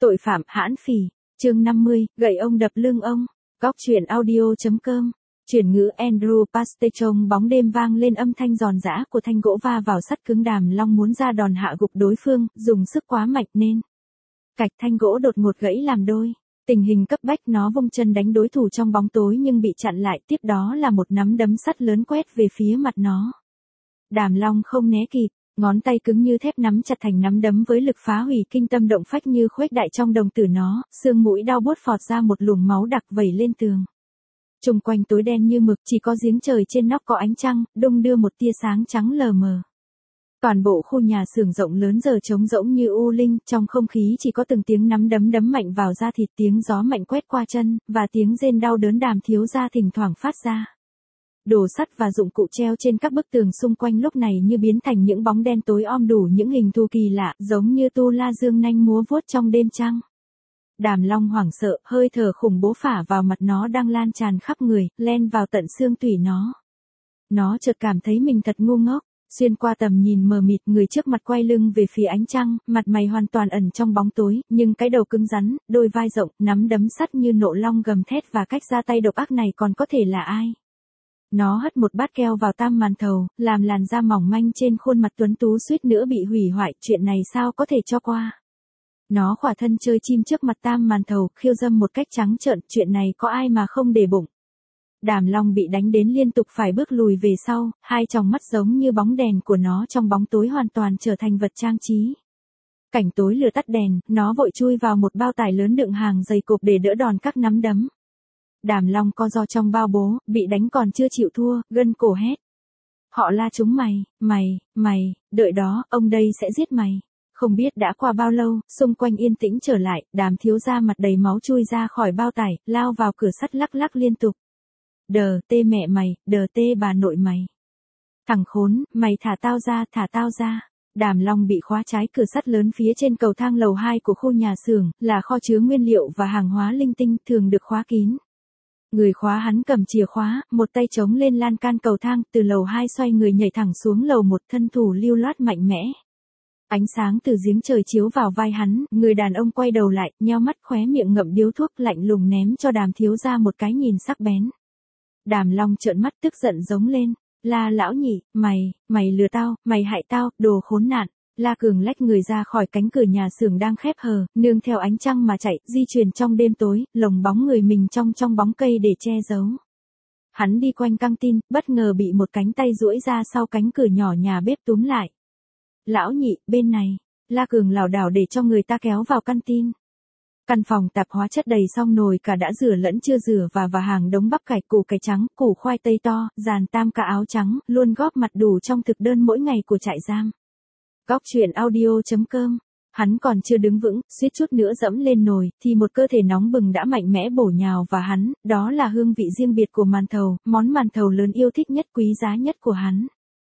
Tội phạm hãn phỉ, chương 50, gậy ông đập lưng ông. Góc truyện audio.com. Chuyển ngữ Andrew Paste trong bóng đêm vang lên âm thanh giòn giã của thanh gỗ va vào sắt cứng. Đàm Long muốn ra đòn hạ gục đối phương, dùng sức quá mạnh nên cạch thanh gỗ đột ngột gãy làm đôi. Tình hình cấp bách, nó vung chân đánh đối thủ trong bóng tối nhưng bị chặn lại, tiếp đó là một nắm đấm sắt lớn quét về phía mặt nó. Đàm Long không né kịp, ngón tay cứng như thép nắm chặt thành nắm đấm với lực phá hủy kinh tâm động phách như khuếch đại trong đồng tử nó, xương mũi đau buốt phọt ra một luồng máu đặc vẩy lên tường. Xung quanh tối đen như mực, chỉ có giếng trời trên nóc có ánh trăng, đung đưa một tia sáng trắng lờ mờ. Toàn bộ khu nhà xưởng rộng lớn giờ trống rỗng như u linh, trong không khí chỉ có từng tiếng nắm đấm đấm mạnh vào da thịt, tiếng gió mạnh quét qua chân, và tiếng rên đau đớn Đàm thiếu gia thỉnh thoảng phát ra. Đồ sắt và dụng cụ treo trên các bức tường xung quanh lúc này như biến thành những bóng đen tối om đủ những hình thù kỳ lạ, giống như tu la dương nanh múa vuốt trong đêm trăng. Đàm Long hoảng sợ, hơi thở khủng bố phả vào mặt nó đang lan tràn khắp người, len vào tận xương tủy nó. Nó chợt cảm thấy mình thật ngu ngốc. Xuyên qua tầm nhìn mờ mịt, người trước mặt quay lưng về phía ánh trăng, mặt mày hoàn toàn ẩn trong bóng tối, nhưng cái đầu cứng rắn, đôi vai rộng, nắm đấm sắt như nộ long gầm thét và cách ra tay độc ác này còn có thể là ai? Nó hất một bát keo vào tam màn thầu, làm làn da mỏng manh trên khuôn mặt tuấn tú suýt nữa bị hủy hoại, chuyện này sao có thể cho qua? Nó khỏa thân chơi chim trước mặt tam màn thầu, khiêu dâm một cách trắng trợn, chuyện này có ai mà không để bụng. Đàm Long bị đánh đến liên tục phải bước lùi về sau, hai tròng mắt giống như bóng đèn của nó trong bóng tối hoàn toàn trở thành vật trang trí. Cảnh tối lửa tắt đèn, nó vội chui vào một bao tải lớn đựng hàng dày cộp để đỡ đòn các nắm đấm. Đàm Long co ro trong bao bố, bị đánh còn chưa chịu thua, gân cổ hét. Họ la chúng mày, đợi đó, ông đây sẽ giết mày. Không biết đã qua bao lâu, xung quanh yên tĩnh trở lại, Đàm thiếu gia mặt đầy máu chui ra khỏi bao tải, lao vào cửa sắt lắc lắc liên tục. Đờ tê mẹ mày, đờ tê bà nội mày. Thằng khốn, mày thả tao ra. Đàm Long bị khóa trái cửa sắt lớn phía trên cầu thang lầu 2 của khu nhà xưởng, là kho chứa nguyên liệu và hàng hóa linh tinh, thường được khóa kín. Người khóa hắn cầm chìa khóa, một tay chống lên lan can cầu thang, từ lầu 2 xoay người nhảy thẳng xuống lầu 1, thân thủ lưu loát mạnh mẽ. Ánh sáng từ giếng trời chiếu vào vai hắn, người đàn ông quay đầu lại, nheo mắt, khóe miệng ngậm điếu thuốc, lạnh lùng ném cho Đàm thiếu gia một cái nhìn sắc bén. Đàm Long trợn mắt tức giận giống lên, la lão nhị, mày lừa tao, mày hại tao, đồ khốn nạn. La Cường lách người ra khỏi cánh cửa nhà xưởng đang khép hờ, nương theo ánh trăng mà chạy, di chuyển trong đêm tối, lồng bóng người mình trong bóng cây để che giấu. Hắn đi quanh căng tin, bất ngờ bị một cánh tay duỗi ra sau cánh cửa nhỏ nhà bếp túm lại. Lão nhị, bên này. La Cường lảo đảo để cho người ta kéo vào căn tin. Căn phòng tạp hóa chất đầy xong nồi cả đã rửa lẫn chưa rửa và hàng đống bắp cải, củ cải trắng, củ khoai tây to, dàn tam cả áo trắng, luôn góp mặt đủ trong thực đơn mỗi ngày của trại giam. Góc truyện audio.com. Hắn còn chưa đứng vững, suýt chút nữa dẫm lên nồi, thì một cơ thể nóng bừng đã mạnh mẽ bổ nhào vào hắn, đó là hương vị riêng biệt của màn thầu, món màn thầu lớn yêu thích nhất, quý giá nhất của hắn.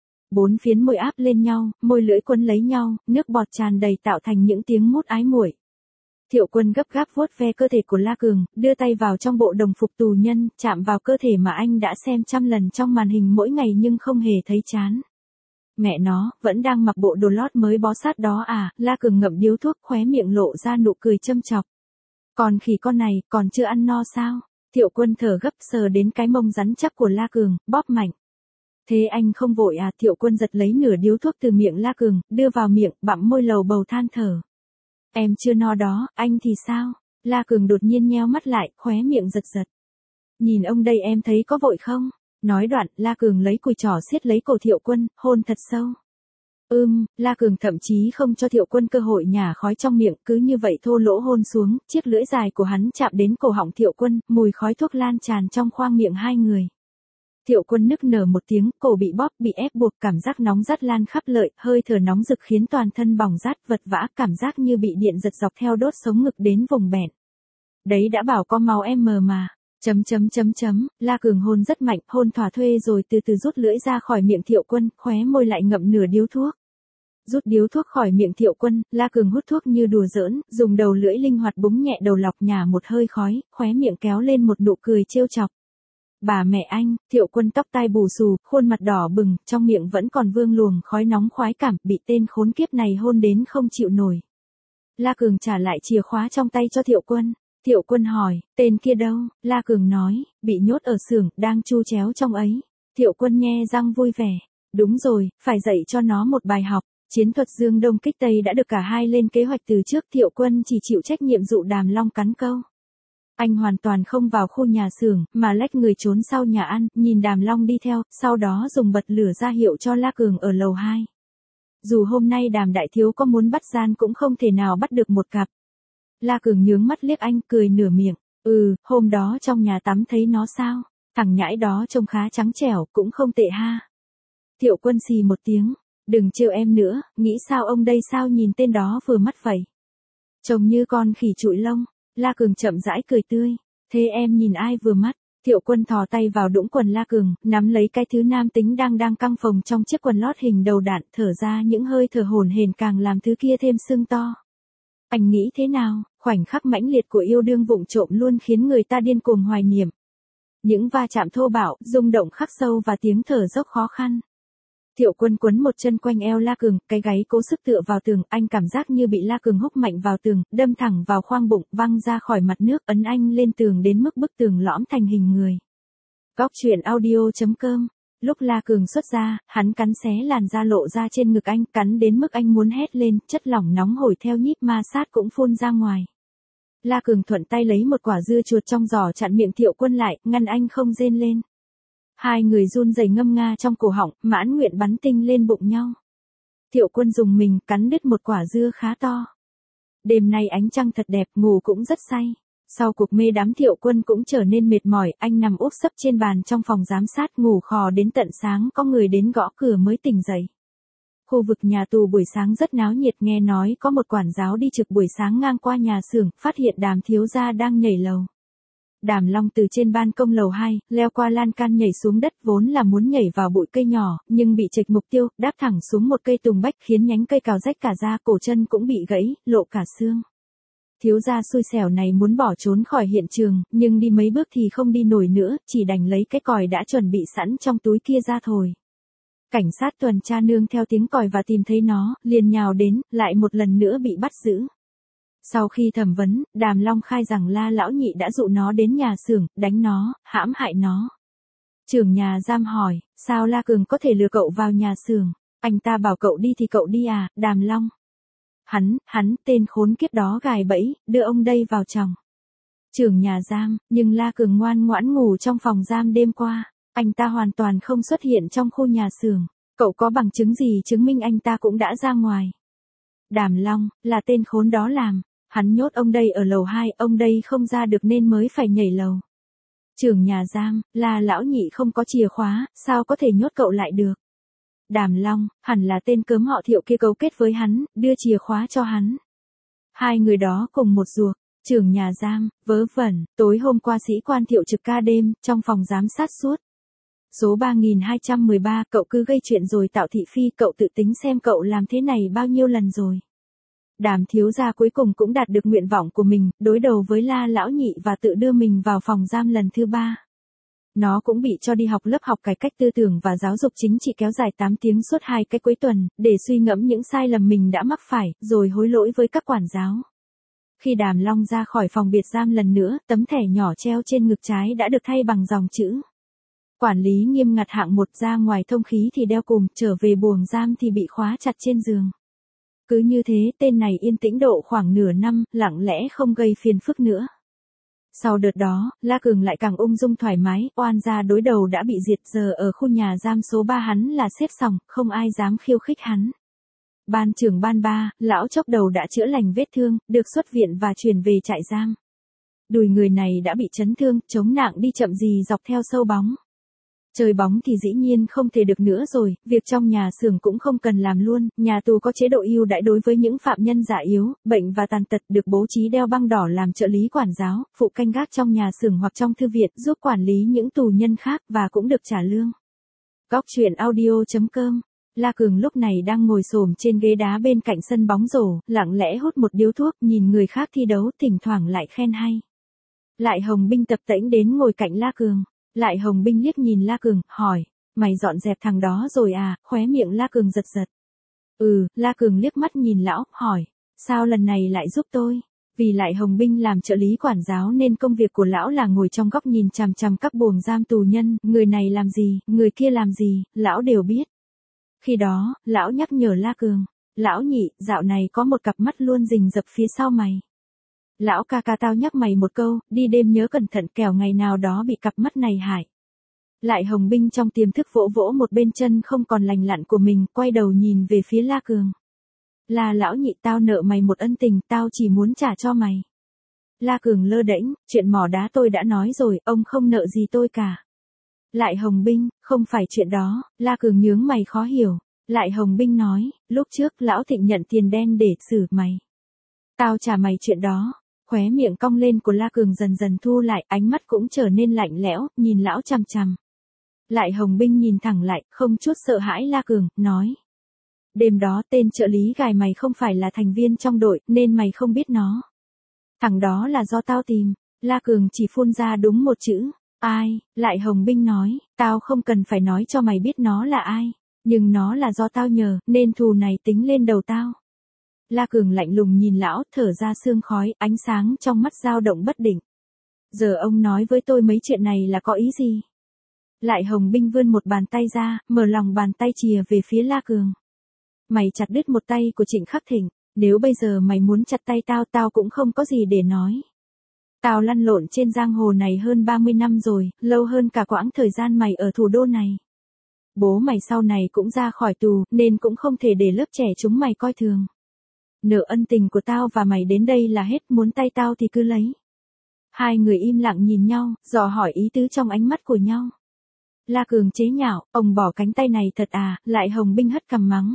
4 phiến môi áp lên nhau, môi lưỡi quấn lấy nhau, nước bọt tràn đầy tạo thành những tiếng mút ái muội. Thiệu Quân gấp gáp vuốt ve cơ thể của La Cường, đưa tay vào trong bộ đồng phục tù nhân, chạm vào cơ thể mà anh đã xem trăm lần trong màn hình mỗi ngày nhưng không hề thấy chán. Mẹ nó, vẫn đang mặc bộ đồ lót mới bó sát đó à? La Cường ngậm điếu thuốc, khóe miệng lộ ra nụ cười châm chọc. Còn khỉ con này, còn chưa ăn no sao? Thiệu Quân thở gấp sờ đến cái mông rắn chắc của La Cường, bóp mạnh. Thế anh không vội à? Thiệu Quân giật lấy nửa điếu thuốc từ miệng La Cường, đưa vào miệng, bặm môi lầu bầu than thở. Em chưa no đó, anh thì sao? La Cường đột nhiên nheo mắt lại, khóe miệng giật giật. Nhìn ông đây em thấy có vội không? Nói đoạn, La Cường lấy cùi trỏ siết lấy cổ Thiệu Quân, hôn thật sâu. La Cường thậm chí không cho Thiệu Quân cơ hội nhả khói trong miệng, cứ như vậy thô lỗ hôn xuống, chiếc lưỡi dài của hắn chạm đến cổ họng Thiệu Quân, mùi khói thuốc lan tràn trong khoang miệng hai người. Thiệu Quân nức nở một tiếng, cổ bị bóp, bị ép buộc, cảm giác nóng rát lan khắp lợi, hơi thở nóng rực khiến toàn thân bỏng rát, vật vã, cảm giác như bị điện giật dọc theo đốt sống ngực đến vùng bẹn. Đấy đã bảo có máu em mờ mà. La Cường hôn rất mạnh, hôn thỏa thuê rồi từ từ rút lưỡi ra khỏi miệng Thiệu Quân, khóe môi lại ngậm nửa điếu thuốc. Rút điếu thuốc khỏi miệng Thiệu Quân, La Cường hút thuốc như đùa giỡn, dùng đầu lưỡi linh hoạt búng nhẹ đầu lọc, nhả một hơi khói, khóe miệng kéo lên một nụ cười trêu chọc. Bà mẹ anh, Thiệu Quân tóc tai bù xù, khuôn mặt đỏ bừng, trong miệng vẫn còn vương luồng khói nóng khoái cảm, bị tên khốn kiếp này hôn đến không chịu nổi. La Cường trả lại chìa khóa trong tay cho Thiệu Quân. Thiệu Quân hỏi, tên kia đâu? La Cường nói, bị nhốt ở xưởng, đang chu chéo trong ấy. Thiệu Quân nhe răng vui vẻ. Đúng rồi, phải dạy cho nó một bài học. Chiến thuật Dương Đông kích Tây đã được cả hai lên kế hoạch từ trước. Thiệu Quân chỉ chịu trách nhiệm dụ Đàm Long cắn câu. Anh hoàn toàn không vào khu nhà xưởng, mà lách người trốn sau nhà ăn, nhìn Đàm Long đi theo, sau đó dùng bật lửa ra hiệu cho La Cường ở lầu 2. Dù hôm nay Đàm đại thiếu có muốn bắt gian cũng không thể nào bắt được một cặp. La Cường nhướng mắt liếc anh, cười nửa miệng. Hôm đó trong nhà tắm thấy nó sao? Thằng nhãi đó trông khá trắng trẻo, cũng không tệ ha. Thiệu Quân xì một tiếng. Đừng trêu em nữa, nghĩ sao ông đây sao nhìn tên đó vừa mắt vậy? Trông như con khỉ trụi lông. La Cường chậm rãi cười tươi. Thế em nhìn ai vừa mắt? Thiệu Quân thò tay vào đũng quần La Cường, nắm lấy cái thứ nam tính đang căng phồng trong chiếc quần lót hình đầu đạn, thở ra những hơi thở hổn hển càng làm thứ kia thêm sưng to. Anh nghĩ thế nào? Khoảnh khắc mãnh liệt của yêu đương vụng trộm luôn khiến người ta điên cuồng hoài niệm. Những va chạm thô bạo, rung động khắc sâu và tiếng thở dốc khó khăn. Thiệu Quân quấn một chân quanh eo La Cường, cái gáy cố sức tựa vào tường, anh cảm giác như bị La Cường húc mạnh vào tường, đâm thẳng vào khoang bụng, văng ra khỏi mặt nước, ấn anh lên tường đến mức bức tường lõm thành hình người. Góc truyện audio.com. Lúc La Cường xuất ra, hắn cắn xé làn da lộ ra trên ngực anh, cắn đến mức anh muốn hét lên, chất lỏng nóng hổi theo nhíp ma sát cũng phun ra ngoài. La Cường thuận tay lấy một quả dưa chuột trong giỏ chặn miệng Thiệu Quân lại, ngăn anh không rên lên. Hai người run rẩy ngâm nga trong cổ họng, mãn nguyện bắn tinh lên bụng nhau. Thiệu Quân dùng mình cắn đứt một quả dưa khá to. Đêm nay ánh trăng thật đẹp, ngủ cũng rất say. Sau cuộc mê đắm Thiệu Quân cũng trở nên mệt mỏi, anh nằm úp sấp trên bàn trong phòng giám sát ngủ khò đến tận sáng, có người đến gõ cửa mới tỉnh dậy. Khu vực nhà tù buổi sáng rất náo nhiệt, nghe nói có một quản giáo đi trực buổi sáng ngang qua nhà xưởng, phát hiện Đàm thiếu gia đang nhảy lầu. Đàm Long từ trên ban công lầu 2, leo qua lan can nhảy xuống đất, vốn là muốn nhảy vào bụi cây nhỏ, nhưng bị chệch mục tiêu, đáp thẳng xuống một cây tùng bách khiến nhánh cây cào rách cả da, cổ chân cũng bị gãy, lộ cả xương. Thiếu gia xui xẻo này muốn bỏ trốn khỏi hiện trường, nhưng đi mấy bước thì không đi nổi nữa, chỉ đành lấy cái còi đã chuẩn bị sẵn trong túi kia ra thổi. Cảnh sát tuần tra nương theo tiếng còi và tìm thấy nó, liền nhào đến, lại một lần nữa bị bắt giữ. Sau khi thẩm vấn, Đàm Long khai rằng La lão nhị đã dụ nó đến nhà xưởng, đánh nó, hãm hại nó. Trưởng nhà giam hỏi, sao La Cường có thể lừa cậu vào nhà xưởng? Anh ta bảo cậu đi thì cậu đi à, Đàm Long? Hắn, tên khốn kiếp đó gài bẫy, đưa ông đây vào chồng. Trưởng nhà giam, nhưng La Cường ngoan ngoãn ngủ trong phòng giam đêm qua. Anh ta hoàn toàn không xuất hiện trong khu nhà xưởng. Cậu có bằng chứng gì chứng minh anh ta cũng đã ra ngoài? Đàm Long, là tên khốn đó làm. Hắn nhốt ông đây ở lầu 2, ông đây không ra được nên mới phải nhảy lầu. Trưởng nhà giam, là lão nhị không có chìa khóa, sao có thể nhốt cậu lại được? Đàm Long, hẳn là tên cớm họ Thiệu kia cấu kết với hắn, đưa chìa khóa cho hắn. Hai người đó cùng một ruột. Trưởng nhà giam, vớ vẩn, tối hôm qua sĩ quan Thiệu trực ca đêm, trong phòng giám sát suốt. Số 3213, cậu cứ gây chuyện rồi tạo thị phi, cậu tự tính xem cậu làm thế này bao nhiêu lần rồi. Đàm thiếu gia cuối cùng cũng đạt được nguyện vọng của mình, đối đầu với La lão nhị và tự đưa mình vào phòng giam lần thứ 3. Nó cũng bị cho đi học lớp học cải cách tư tưởng và giáo dục chính trị kéo dài 8 tiếng suốt 2 cái cuối tuần, để suy ngẫm những sai lầm mình đã mắc phải, rồi hối lỗi với các quản giáo. Khi Đàm Long ra khỏi phòng biệt giam lần nữa, tấm thẻ nhỏ treo trên ngực trái đã được thay bằng dòng chữ. Quản lý nghiêm ngặt hạng 1, ra ngoài thông khí thì đeo cùm, trở về buồng giam thì bị khóa chặt trên giường. Cứ như thế, tên này yên tĩnh độ khoảng nửa năm, lặng lẽ không gây phiền phức nữa. Sau đợt đó, La Cường lại càng ung dung thoải mái, oan gia đối đầu đã bị diệt, giờ ở khu nhà giam số 3 hắn là xếp sòng, không ai dám khiêu khích hắn. Ban trưởng ban 3, lão chốc đầu đã chữa lành vết thương, được xuất viện và chuyển về trại giam. Đùi người này đã bị chấn thương, chống nặng đi chậm gì dọc theo sâu bóng. Chơi bóng thì dĩ nhiên không thể được nữa rồi, việc trong nhà xưởng cũng không cần làm luôn, nhà tù có chế độ ưu đãi đối với những phạm nhân già yếu, bệnh và tàn tật, được bố trí đeo băng đỏ làm trợ lý quản giáo, phụ canh gác trong nhà xưởng hoặc trong thư viện, giúp quản lý những tù nhân khác và cũng được trả lương. Góc truyện audio.com. La Cường lúc này đang ngồi xổm trên ghế đá bên cạnh sân bóng rổ, lặng lẽ hút một điếu thuốc, nhìn người khác thi đấu, thỉnh thoảng lại khen hay. Lại Hồng Binh tập tễnh đến ngồi cạnh La Cường. Lại Hồng Binh liếc nhìn La Cường, hỏi, mày dọn dẹp thằng đó rồi à? Khóe miệng La Cường giật giật. La Cường liếc mắt nhìn lão, hỏi, Sao lần này lại giúp tôi? Vì Lại Hồng Binh làm trợ lý quản giáo nên công việc của lão là ngồi trong góc nhìn chằm chằm các buồng giam tù nhân, người này làm gì, người kia làm gì, lão đều biết. Khi đó, lão nhắc nhở La Cường, lão nhị, dạo này có một cặp mắt luôn rình rập phía sau mày. Lão ca ca tao nhắc mày một câu, đi đêm nhớ cẩn thận kẻo ngày nào đó bị cặp mắt này hại. Lại Hồng Binh trong tiềm thức vỗ vỗ một bên chân không còn lành lặn của mình, quay đầu nhìn về phía La Cường. Là lão nhị, tao nợ mày một ân tình, tao chỉ muốn trả cho mày. La Cường lơ đễnh, chuyện mỏ đá tôi đã nói rồi, ông không nợ gì tôi cả. Lại Hồng Binh, không phải chuyện đó, La Cường nhướng mày khó hiểu. Lại Hồng Binh nói, lúc trước lão Thịnh nhận tiền đen để xử mày. Tao trả mày chuyện đó. Khóe miệng cong lên của La Cường dần dần thu lại, ánh mắt cũng trở nên lạnh lẽo, nhìn lão chằm chằm. Lại Hồng Binh nhìn thẳng lại, không chút sợ hãi La Cường, nói. Đêm đó tên trợ lý gài mày không phải là thành viên trong đội, nên mày không biết nó. Thằng đó là do tao tìm. La Cường chỉ phun ra đúng một chữ. Ai? Lại Hồng Binh nói, tao không cần phải nói cho mày biết nó là ai. Nhưng nó là do tao nhờ, nên thù này tính lên đầu tao. La Cường lạnh lùng nhìn lão, thở ra sương khói, ánh sáng trong mắt dao động bất định. Giờ ông nói với tôi mấy chuyện này là có ý gì? Lại Hồng Binh vươn một bàn tay ra, mở lòng bàn tay chìa về phía La Cường. Mày chặt đứt một tay của Trịnh Khắc Thịnh, nếu bây giờ mày muốn chặt tay tao, tao cũng không có gì để nói. Tao lăn lộn trên giang hồ này hơn 30 năm rồi, lâu hơn cả quãng thời gian mày ở thủ đô này. Bố mày sau này cũng ra khỏi tù, nên cũng không thể để lớp trẻ chúng mày coi thường. Nợ ân tình của tao và mày đến đây là hết, muốn tay tao thì cứ lấy. Hai người im lặng nhìn nhau, dò hỏi ý tứ trong ánh mắt của nhau. La Cường chế nhạo, ông bỏ cánh tay này thật à? Lại Hồng Binh hất cằm mắng.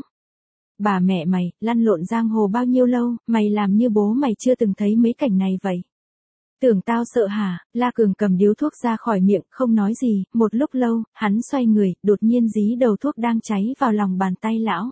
Bà mẹ mày, lăn lộn giang hồ bao nhiêu lâu, mày làm như bố mày chưa từng thấy mấy cảnh này vậy. Tưởng tao sợ hả? La Cường cầm điếu thuốc ra khỏi miệng, không nói gì, một lúc lâu, hắn xoay người, đột nhiên dí đầu thuốc đang cháy vào lòng bàn tay lão.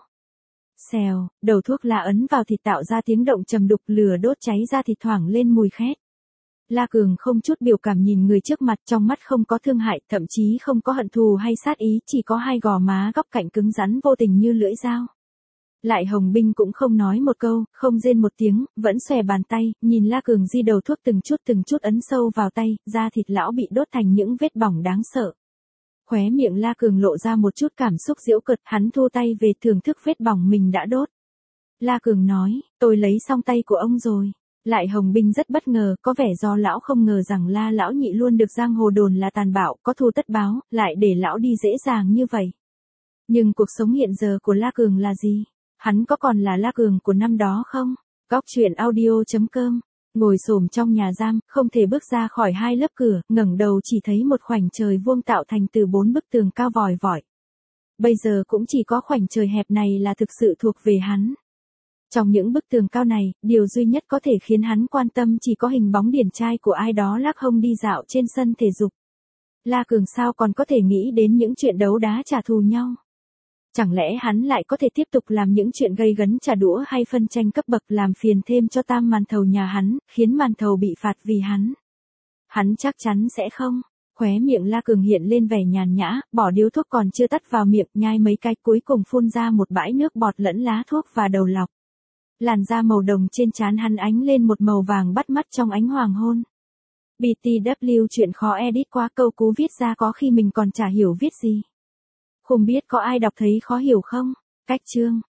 Xèo, đầu thuốc la ấn vào thịt tạo ra tiếng động trầm đục, lửa đốt cháy ra thịt thoảng lên mùi khét. La Cường không chút biểu cảm nhìn người trước mặt, trong mắt không có thương hại, thậm chí không có hận thù hay sát ý, chỉ có hai gò má góc cạnh cứng rắn vô tình như lưỡi dao. Lại Hồng Binh cũng không nói một câu, không rên một tiếng, vẫn xòe bàn tay, nhìn La Cường di đầu thuốc từng chút ấn sâu vào tay, da thịt lão bị đốt thành những vết bỏng đáng sợ. Khóe miệng La Cường lộ ra một chút cảm xúc giễu cợt, hắn thu tay về thưởng thức vết bỏng mình đã đốt. La Cường nói, tôi lấy xong tay của ông rồi. Lại Hồng Binh rất bất ngờ, có vẻ do lão không ngờ rằng lão nhị luôn được giang hồ đồn là tàn bạo, có thù tất báo, lại để lão đi dễ dàng như vậy. Nhưng cuộc sống hiện giờ của La Cường là gì? Hắn có còn là La Cường của năm đó không? Góc truyện audio.com. Ngồi xổm trong nhà giam, không thể bước ra khỏi hai lớp cửa, ngẩng đầu chỉ thấy một khoảnh trời vuông tạo thành từ 4 bức tường cao vòi vọi. Bây giờ cũng chỉ có khoảnh trời hẹp này là thực sự thuộc về hắn. Trong những bức tường cao này, điều duy nhất có thể khiến hắn quan tâm chỉ có hình bóng điển trai của ai đó lắc hông đi dạo trên sân thể dục. La Cường sao còn có thể nghĩ đến những chuyện đấu đá trả thù nhau? Chẳng lẽ hắn lại có thể tiếp tục làm những chuyện gây gấn trả đũa hay phân tranh cấp bậc, làm phiền thêm cho Tam Màn Thầu nhà hắn, khiến Màn Thầu bị phạt vì hắn? Hắn chắc chắn sẽ không. Khóe miệng La Cường hiện lên vẻ nhàn nhã, bỏ điếu thuốc còn chưa tắt vào miệng, nhai mấy cái cuối cùng phun ra một bãi nước bọt lẫn lá thuốc và đầu lọc. Làn da màu đồng trên trán hắn ánh lên một màu vàng bắt mắt trong ánh hoàng hôn. BTW chuyện khó edit quá, câu cú viết ra có khi mình còn chả hiểu viết gì. Không biết có ai đọc thấy khó hiểu không? Cách chương